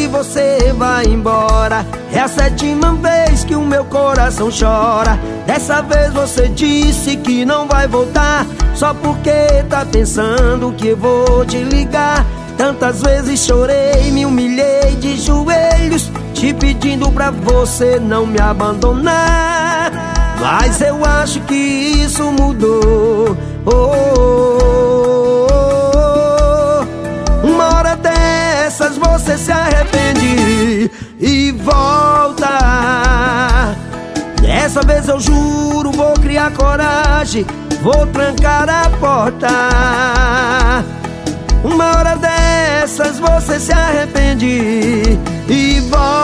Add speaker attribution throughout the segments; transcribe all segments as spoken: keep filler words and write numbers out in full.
Speaker 1: que você vai embora. É a sétima vez que o meu coração chora. Dessa vez você disse que não vai voltar, só porque tá pensando que eu vou te ligar. Tantas vezes chorei, me humilhei de joelhos, te pedindo pra você não me abandonar. Mas eu acho que isso mudou. oh, oh, oh, oh. Uma hora dessas você se arrepende e volta. Dessa vez eu juro, vou criar coragem, vou trancar a porta. Uma hora dessas você se arrepende e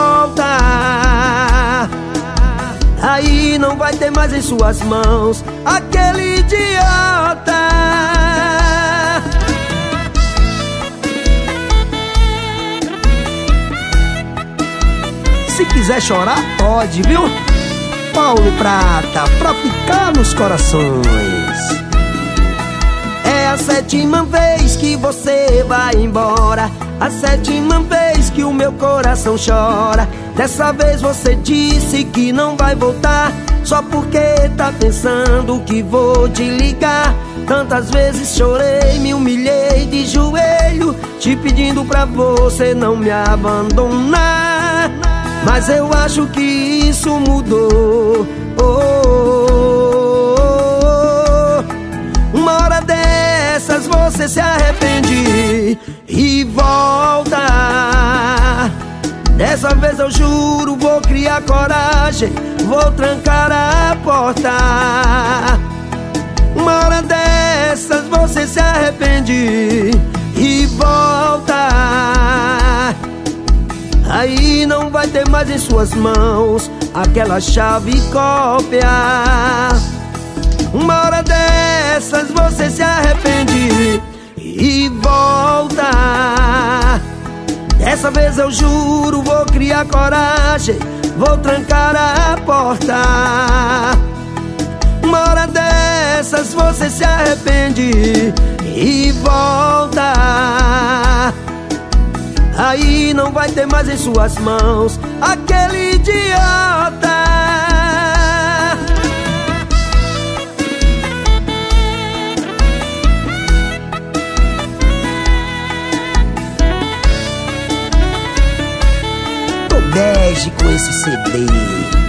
Speaker 1: volta. Aí não vai ter mais em suas mãos aquele idiota. Se quiser chorar, pode, viu? Paulo Prata, pra ficar nos corações. É a sétima vez que você vai embora, a sétima vez que o meu coração chora. Dessa vez você disse que não vai voltar, só porque tá pensando que vou te ligar. Tantas vezes chorei, me humilhei de joelho, te pedindo pra você não me abandonar. Mas eu acho que isso mudou. oh, oh, oh, oh. Uma hora dessas você se arrepende e volta. Dessa vez eu juro, vou criar coragem, vou trancar a porta. Uma hora dessas você se arrepende e volta. Aí não vai ter mais em suas mãos aquela chave cópia. Uma hora dessas você se arrepende e volta. Dessa vez eu juro, vou criar coragem, vou trancar a porta. Uma hora dessas você se arrepende e volta. Aí não vai ter mais em suas mãos aquele idiota.
Speaker 2: Tô bege com esse C D.